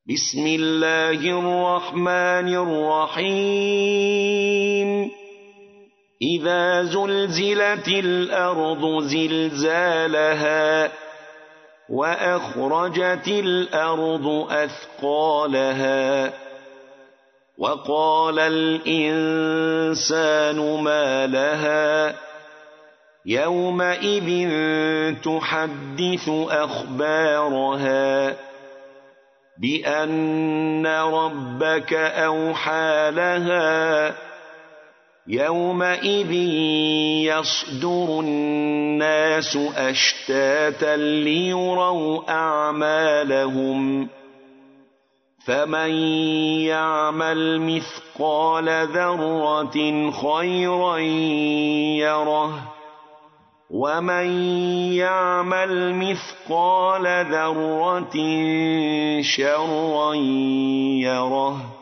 بسم الله الرحمن الرحيم إذا زلزلت الأرض زلزالها وأخرجت الأرض أثقالها وقال الإنسان ما لها يومئذ تحدث أخبارها بأن ربك أوحى لها يومئذ يصدر الناس أشتاتا ليروا أعمالهم فمن يعمل مثقال ذرة خيرا يره ومن يعمل مثقال ذرة شرا يره